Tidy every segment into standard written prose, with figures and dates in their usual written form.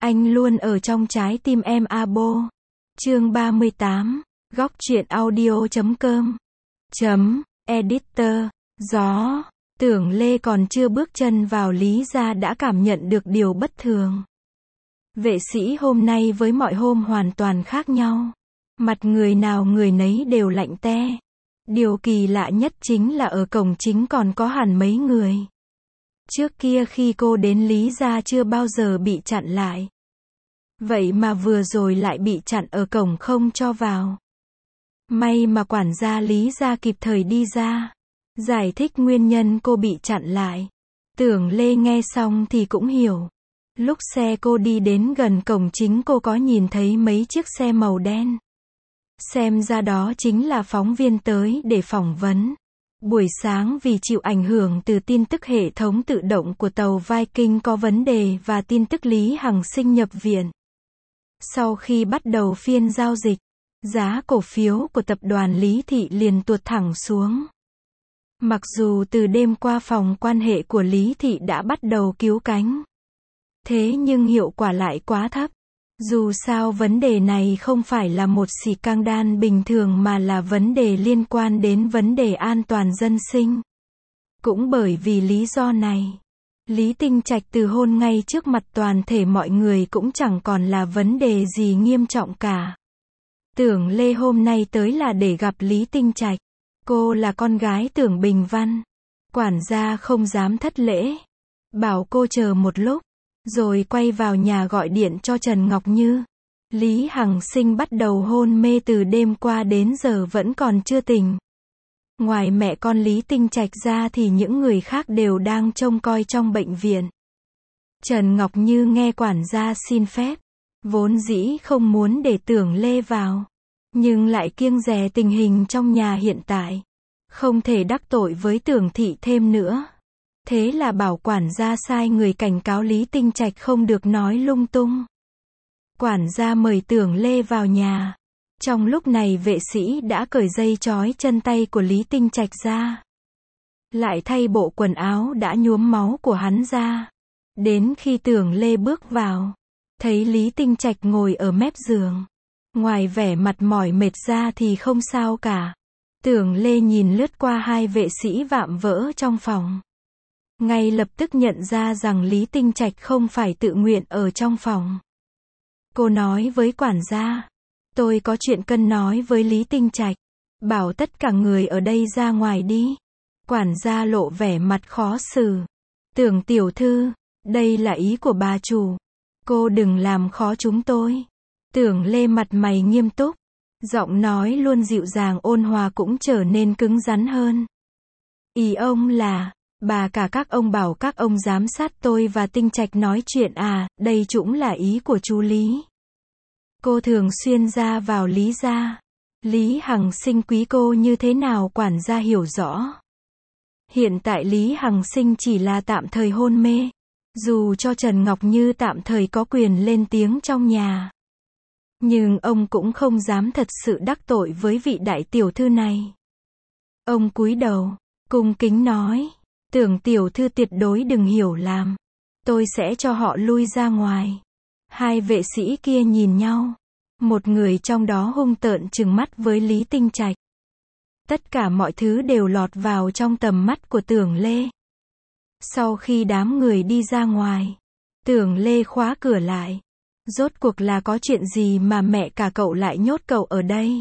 Anh luôn ở trong trái tim em Abo. Chương 38. Góc truyện audio.com. Editor. Gió. Tưởng Lê còn chưa bước chân vào Lý gia đã cảm nhận được điều bất thường. Vệ sĩ hôm nay với mọi hôm hoàn toàn khác nhau. Mặt người nào người nấy đều lạnh te. Điều kỳ lạ nhất chính là ở cổng chính còn có hẳn mấy người. Trước kia khi cô đến Lý gia chưa bao giờ bị chặn lại. Vậy mà vừa rồi lại bị chặn ở cổng không cho vào. May mà quản gia Lý gia kịp thời đi ra, giải thích nguyên nhân cô bị chặn lại. Tưởng Lê nghe xong thì cũng hiểu. Lúc xe cô đi đến gần cổng chính cô có nhìn thấy mấy chiếc xe màu đen. Xem ra đó chính là phóng viên tới để phỏng vấn. Buổi sáng vì chịu ảnh hưởng từ tin tức hệ thống tự động của tàu Viking có vấn đề và tin tức Lý Hằng Sinh nhập viện. Sau khi bắt đầu phiên giao dịch, giá cổ phiếu của tập đoàn Lý Thị liền tuột thẳng xuống. Mặc dù từ đêm qua phòng quan hệ của Lý Thị đã bắt đầu cứu cánh. Thế nhưng hiệu quả lại quá thấp. Dù sao vấn đề này không phải là một scandal bình thường mà là vấn đề liên quan đến vấn đề an toàn dân sinh. Cũng bởi vì lý do này, Lý Tinh Trạch từ hôn ngay trước mặt toàn thể mọi người cũng chẳng còn là vấn đề gì nghiêm trọng cả. Tưởng Lê hôm nay tới là để gặp Lý Tinh Trạch. Cô là con gái Tưởng Bình Văn. Quản gia không dám thất lễ. Bảo cô chờ một lúc. Rồi quay vào nhà gọi điện cho Trần Ngọc Như. Lý Hằng Sinh bắt đầu hôn mê từ đêm qua đến giờ vẫn còn chưa tỉnh. Ngoài mẹ con Lý Tinh Trạch ra thì những người khác đều đang trông coi trong bệnh viện. Trần Ngọc Như nghe quản gia xin phép. Vốn dĩ không muốn để Tưởng Lê vào. Nhưng lại kiêng dè tình hình trong nhà hiện tại. Không thể đắc tội với Tưởng Thị thêm nữa. Thế là bảo quản gia sai người cảnh cáo Lý Tinh Trạch không được nói lung tung. Quản gia mời Tưởng Lê vào nhà. Trong lúc này vệ sĩ đã cởi dây trói chân tay của Lý Tinh Trạch ra. Lại thay bộ quần áo đã nhuốm máu của hắn ra. Đến khi Tưởng Lê bước vào, thấy Lý Tinh Trạch ngồi ở mép giường. Ngoài vẻ mặt mỏi mệt ra thì không sao cả. Tưởng Lê nhìn lướt qua hai vệ sĩ vạm vỡ trong phòng. Ngay lập tức nhận ra rằng Lý Tinh Trạch không phải tự nguyện ở trong phòng. Cô nói với quản gia, tôi có chuyện cần nói với Lý Tinh Trạch, bảo tất cả người ở đây ra ngoài đi. Quản gia lộ vẻ mặt khó xử. Tưởng tiểu thư, đây là ý của bà chủ. Cô đừng làm khó chúng tôi. Tưởng Lê mặt mày nghiêm túc. Giọng nói luôn dịu dàng ôn hòa cũng trở nên cứng rắn hơn. Ý ông là, bà cả các ông bảo các ông giám sát tôi và Tinh Trạch nói chuyện à, đây cũng là ý của chú Lý. Cô thường xuyên ra vào Lý gia. Lý Hằng Sinh quý cô như thế nào quản gia hiểu rõ. Hiện tại Lý Hằng Sinh chỉ là tạm thời hôn mê. Dù cho Trần Ngọc Như tạm thời có quyền lên tiếng trong nhà. Nhưng ông cũng không dám thật sự đắc tội với vị đại tiểu thư này. Ông cúi đầu, cung kính nói, Tưởng tiểu thư tuyệt đối đừng hiểu lầm. Tôi sẽ cho họ lui ra ngoài. Hai vệ sĩ kia nhìn nhau. Một người trong đó hung tợn trừng mắt với Lý Tinh Trạch. Tất cả mọi thứ đều lọt vào trong tầm mắt của Tưởng Lê. Sau khi đám người đi ra ngoài, Tưởng Lê khóa cửa lại. Rốt cuộc là có chuyện gì mà mẹ cả cậu lại nhốt cậu ở đây?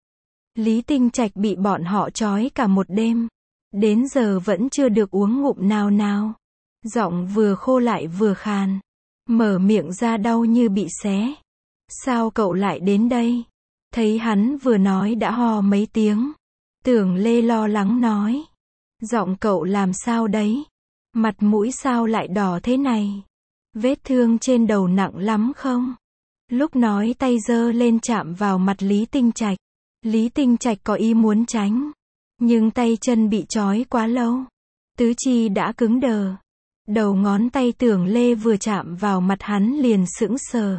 Lý Tinh Trạch bị bọn họ trói cả một đêm. Đến giờ vẫn chưa được uống ngụm nào nào. Giọng vừa khô lại vừa khàn. Mở miệng ra đau như bị xé. Sao cậu lại đến đây? Thấy hắn vừa nói đã ho mấy tiếng. Tưởng Lê lo lắng nói. Giọng cậu làm sao đấy? Mặt mũi sao lại đỏ thế này? Vết thương trên đầu nặng lắm không? Lúc nói tay giơ lên chạm vào mặt Lý Tinh Trạch. Lý Tinh Trạch có ý muốn tránh. Nhưng tay chân bị trói quá lâu. Tứ chi đã cứng đờ. Đầu ngón tay Tưởng Lê vừa chạm vào mặt hắn liền sững sờ.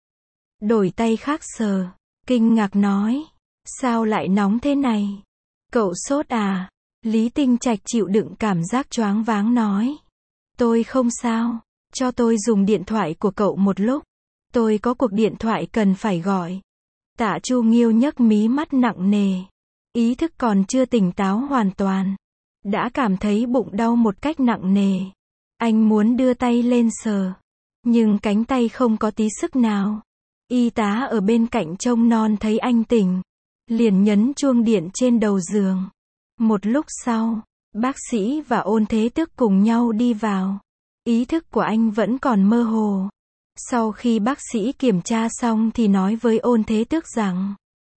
Đổi tay khác sờ. Kinh ngạc nói. Sao lại nóng thế này? Cậu sốt à? Lý Tinh Trạch chịu đựng cảm giác choáng váng nói. Tôi không sao. Cho tôi dùng điện thoại của cậu một lúc. Tôi có cuộc điện thoại cần phải gọi. Tạ Chu Nghiêu nhấc mí mắt nặng nề. Ý thức còn chưa tỉnh táo hoàn toàn. Đã cảm thấy bụng đau một cách nặng nề. Anh muốn đưa tay lên sờ. Nhưng cánh tay không có tí sức nào. Y tá ở bên cạnh trông non thấy anh tỉnh. Liền nhấn chuông điện trên đầu giường. Một lúc sau, bác sĩ và Ôn Thế Tước cùng nhau đi vào. Ý thức của anh vẫn còn mơ hồ. Sau khi bác sĩ kiểm tra xong thì nói với Ôn Thế Tước rằng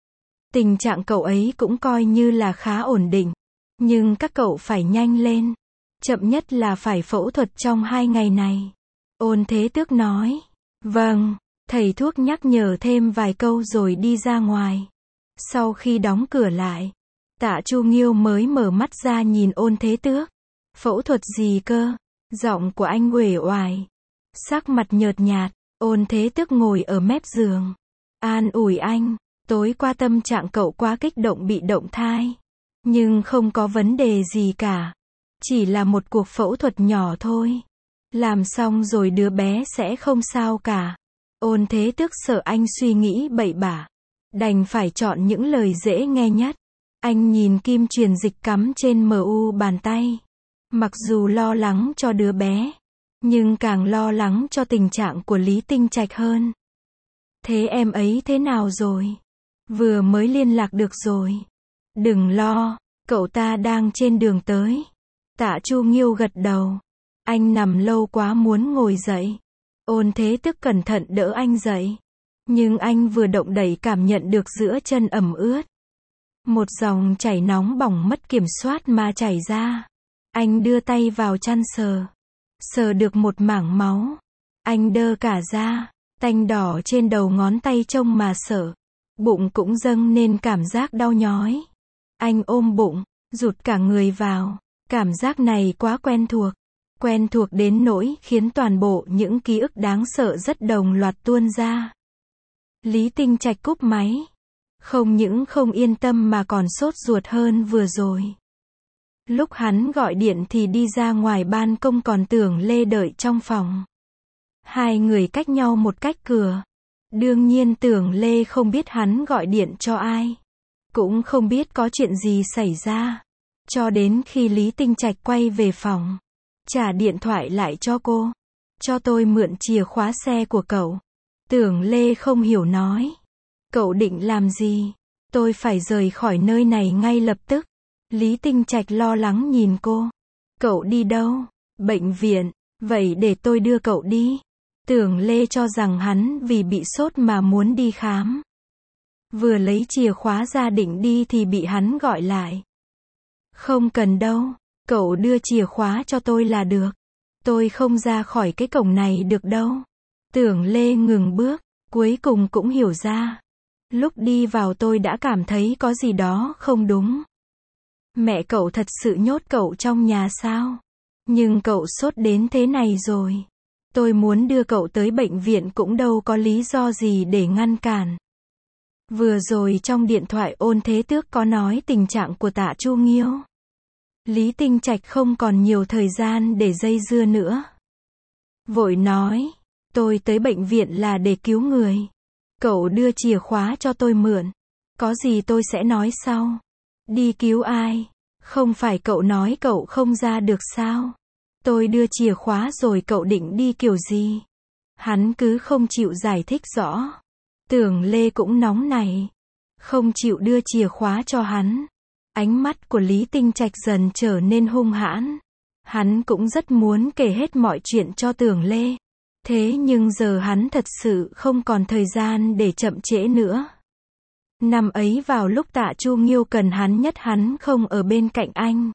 tình trạng cậu ấy cũng coi như là khá ổn định. Nhưng các cậu phải nhanh lên. Chậm nhất là phải phẫu thuật trong 2 ngày này. Ôn Thế Tước nói. Vâng. Thầy thuốc nhắc nhở thêm vài câu rồi đi ra ngoài. Sau khi đóng cửa lại, Tạ Chu Nghiêu mới mở mắt ra nhìn Ôn Thế Tước. Phẫu thuật gì cơ? Giọng của anh uể oải. Sắc mặt nhợt nhạt, Ôn Thế Tước ngồi ở mép giường. An ủi anh, tối qua tâm trạng cậu quá kích động bị động thai. Nhưng không có vấn đề gì cả. Chỉ là một cuộc phẫu thuật nhỏ thôi. Làm xong rồi đứa bé sẽ không sao cả. Ôn Thế Tước sợ anh suy nghĩ bậy bạ. Đành phải chọn những lời dễ nghe nhất. Anh nhìn kim truyền dịch cắm trên mu bàn tay. Mặc dù lo lắng cho đứa bé, nhưng càng lo lắng cho tình trạng của Lý Tinh Trạch hơn. Thế em ấy thế nào rồi? Vừa mới liên lạc được rồi. Đừng lo, cậu ta đang trên đường tới. Tạ Chu Nghiêu gật đầu. Anh nằm lâu quá muốn ngồi dậy. Ôn Thế Tước cẩn thận đỡ anh dậy. Nhưng anh vừa động đẩy cảm nhận được giữa chân ẩm ướt. Một dòng chảy nóng bỏng mất kiểm soát mà chảy ra. Anh đưa tay vào chăn sờ. Sờ được một mảng máu. Anh đơ cả ra. Tanh đỏ trên đầu ngón tay trông mà sợ. Bụng cũng dâng nên cảm giác đau nhói. Anh ôm bụng, rụt cả người vào. Cảm giác này quá quen thuộc. Quen thuộc đến nỗi khiến toàn bộ những ký ức đáng sợ rất đồng loạt tuôn ra. Lý Tinh Trạch cúp máy. Không những không yên tâm mà còn sốt ruột hơn vừa rồi. Lúc hắn gọi điện thì đi ra ngoài ban công còn Tưởng Lê đợi trong phòng. Hai người cách nhau một cách cửa. Đương nhiên Tưởng Lê không biết hắn gọi điện cho ai. Cũng không biết có chuyện gì xảy ra. Cho đến khi Lý Tinh Trạch quay về phòng. Trả điện thoại lại cho cô. Cho tôi mượn chìa khóa xe của cậu. Tưởng Lê không hiểu nói. Cậu định làm gì? Tôi phải rời khỏi nơi này ngay lập tức. Lý Tinh Trạch lo lắng nhìn cô. Cậu đi đâu? Bệnh viện. Vậy để tôi đưa cậu đi. Tưởng Lê cho rằng hắn vì bị sốt mà muốn đi khám. Vừa lấy chìa khóa ra định đi thì bị hắn gọi lại. Không cần đâu. Cậu đưa chìa khóa cho tôi là được. Tôi không ra khỏi cái cổng này được đâu. Tưởng Lê ngừng bước. Cuối cùng cũng hiểu ra. Lúc đi vào tôi đã cảm thấy có gì đó không đúng. Mẹ cậu thật sự nhốt cậu trong nhà sao? Nhưng cậu sốt đến thế này rồi. Tôi muốn đưa cậu tới bệnh viện cũng đâu có lý do gì để ngăn cản. Vừa rồi trong điện thoại Ôn Thế Tước có nói tình trạng của Tạ Chu Nghiêu. Lý Tinh Trạch không còn nhiều thời gian để dây dưa nữa. Vội nói, tôi tới bệnh viện là để cứu người. Cậu đưa chìa khóa cho tôi mượn. Có gì tôi sẽ nói sau. Đi cứu ai? Không phải cậu nói cậu không ra được sao? Tôi đưa chìa khóa rồi cậu định đi kiểu gì? Hắn cứ không chịu giải thích rõ. Tưởng Lê cũng nóng này. Không chịu đưa chìa khóa cho hắn. Ánh mắt của Lý Tinh Trạch dần trở nên hung hãn. Hắn cũng rất muốn kể hết mọi chuyện cho Tưởng Lê. Thế nhưng giờ hắn thật sự không còn thời gian để chậm trễ nữa. Năm ấy vào lúc Tạ Chu Nghiêu cần hắn nhất hắn không ở bên cạnh anh.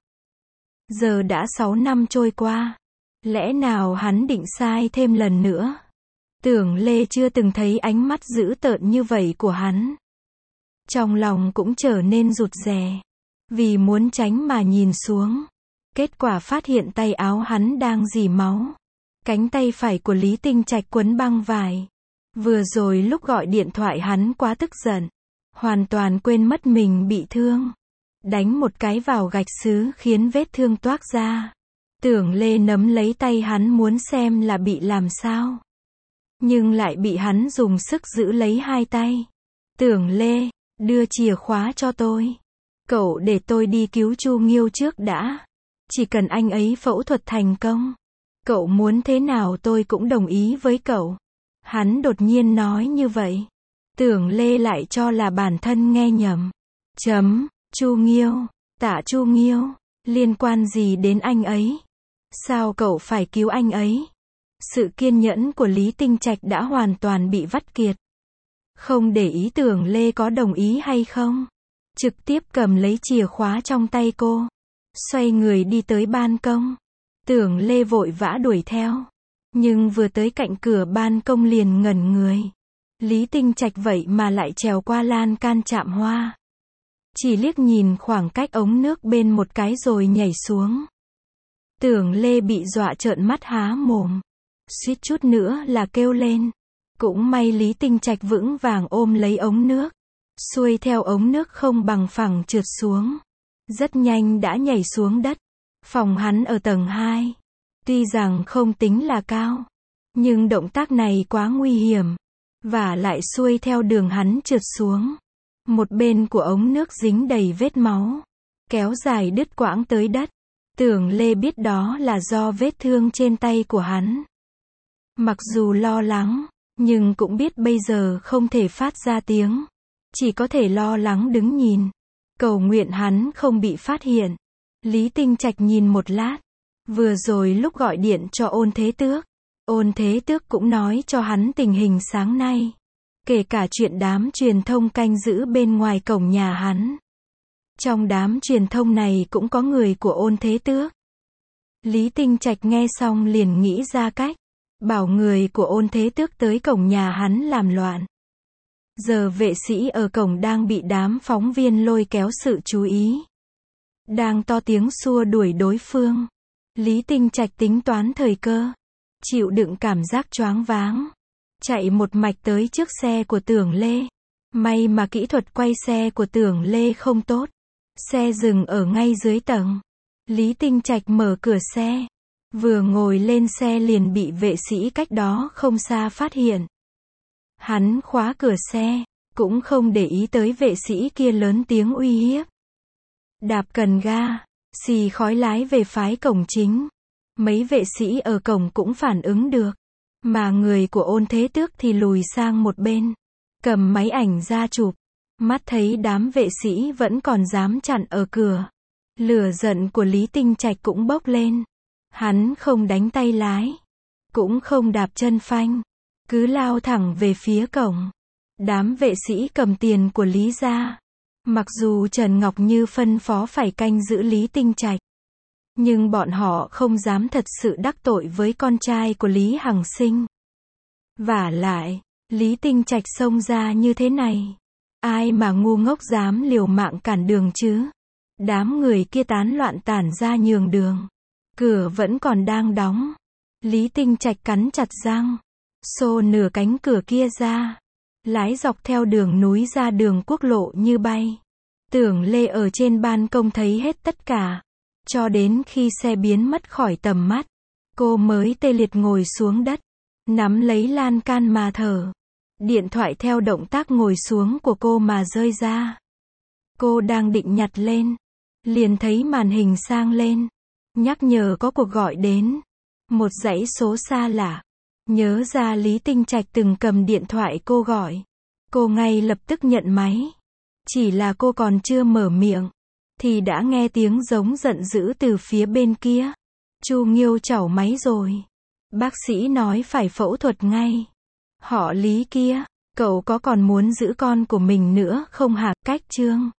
Giờ đã 6 năm trôi qua. Lẽ nào hắn định sai thêm lần nữa? Tưởng Lê chưa từng thấy ánh mắt dữ tợn như vậy của hắn. Trong lòng cũng trở nên rụt rè. Vì muốn tránh mà nhìn xuống. Kết quả phát hiện tay áo hắn đang rỉ máu. Cánh tay phải của Lý Tinh Trạch quấn băng vải. Vừa rồi lúc gọi điện thoại hắn quá tức giận. Hoàn toàn quên mất mình bị thương. Đánh một cái vào gạch sứ khiến vết thương toác ra. Tưởng Lê nắm lấy tay hắn muốn xem là bị làm sao. nhưng lại bị hắn dùng sức giữ lấy hai tay. Tưởng Lê, đưa chìa khóa cho tôi. Cậu để tôi đi cứu Chu Nghiêu trước đã. Chỉ cần anh ấy phẫu thuật thành công, cậu muốn thế nào tôi cũng đồng ý với cậu. Hắn đột nhiên nói như vậy. Tưởng Lê lại cho là bản thân nghe nhầm. Chu Nghiêu, Tạ Chu Nghiêu, liên quan gì đến anh ấy? Sao cậu phải cứu anh ấy? Sự kiên nhẫn của Lý Tinh Trạch đã hoàn toàn bị vắt kiệt. Không để ý Tưởng Lê có đồng ý hay không. Trực tiếp cầm lấy chìa khóa trong tay cô. Xoay người đi tới ban công. Tưởng Lê vội vã đuổi theo. Nhưng vừa tới cạnh cửa ban công liền ngẩn người. Lý Tinh Trạch vậy mà lại trèo qua lan can chạm hoa. Chỉ liếc nhìn khoảng cách ống nước bên một cái rồi nhảy xuống. Tưởng Lê bị dọa trợn mắt há mồm. Suýt chút nữa là kêu lên. Cũng may Lý Tinh Trạch vững vàng ôm lấy ống nước. Xuôi theo ống nước không bằng phẳng trượt xuống. Rất nhanh đã nhảy xuống đất. Phòng hắn ở tầng 2. Tuy rằng không tính là cao, nhưng động tác này quá nguy hiểm. Và lại xuôi theo đường hắn trượt xuống. Một bên của ống nước dính đầy vết máu. Kéo dài đứt quãng tới đất. Tưởng Lê biết đó là do vết thương trên tay của hắn. Mặc dù lo lắng, nhưng cũng biết bây giờ không thể phát ra tiếng. Chỉ có thể lo lắng đứng nhìn. Cầu nguyện hắn không bị phát hiện. Lý Tinh Trạch nhìn một lát. Vừa rồi lúc gọi điện cho Ôn Thế Tước. Ôn Thế Tước cũng nói cho hắn tình hình sáng nay. Kể cả chuyện đám truyền thông canh giữ bên ngoài cổng nhà hắn. Trong đám truyền thông này cũng có người của Ôn Thế Tước. Lý Tinh Trạch nghe xong liền nghĩ ra cách. Bảo người của Ôn Thế Tước tới cổng nhà hắn làm loạn. Giờ vệ sĩ ở cổng đang bị đám phóng viên lôi kéo sự chú ý. Đang to tiếng xua đuổi đối phương. Lý Tinh Trạch tính toán thời cơ. Chịu đựng cảm giác choáng váng. Chạy một mạch tới trước xe của Tưởng Lê. May mà kỹ thuật quay xe của Tưởng Lê không tốt. Xe dừng ở ngay dưới tầng. Lý Tinh Trạch mở cửa xe. Vừa ngồi lên xe liền bị vệ sĩ cách đó không xa phát hiện. Hắn khóa cửa xe, cũng không để ý tới vệ sĩ kia lớn tiếng uy hiếp. Đạp cần ga, xì khói lái về phái cổng chính. Mấy vệ sĩ ở cổng cũng phản ứng được. Mà người của Ôn Thế Tước thì lùi sang một bên. Cầm máy ảnh ra chụp. Mắt thấy đám vệ sĩ vẫn còn dám chặn ở cửa. Lửa giận của Lý Tinh Trạch cũng bốc lên. Hắn không đánh tay lái. Cũng không đạp chân phanh. Cứ lao thẳng về phía cổng. Đám vệ sĩ cầm tiền của Lý gia. Mặc dù Trần Ngọc Như phân phó phải canh giữ Lý Tinh Trạch. Nhưng bọn họ không dám thật sự đắc tội với con trai của Lý Hằng Sinh. Vả lại, Lý Tinh Trạch xông ra như thế này. Ai mà ngu ngốc dám liều mạng cản đường chứ? Đám người kia tán loạn tản ra nhường đường. Cửa vẫn còn đang đóng. Lý Tinh Trạch cắn chặt răng. Xô nửa cánh cửa kia ra. Lái dọc theo đường núi ra đường quốc lộ như bay. Tưởng Lê ở trên ban công thấy hết tất cả. Cho đến khi xe biến mất khỏi tầm mắt. Cô mới tê liệt ngồi xuống đất. Nắm lấy lan can mà thở. Điện thoại theo động tác ngồi xuống của cô mà rơi ra. Cô đang định nhặt lên. Liền thấy màn hình sang lên. Nhắc nhở có cuộc gọi đến. Một dãy số xa lạ. Nhớ ra Lý Tinh Trạch từng cầm điện thoại cô gọi. Cô ngay lập tức nhận máy. Chỉ là cô còn chưa mở miệng. Thì đã nghe tiếng giống giận dữ từ phía bên kia. Chu Nghiêu chảo máy rồi. Bác sĩ nói phải phẫu thuật ngay. Họ Lý kia, cậu có còn muốn giữ con của mình nữa không hả? Cách chương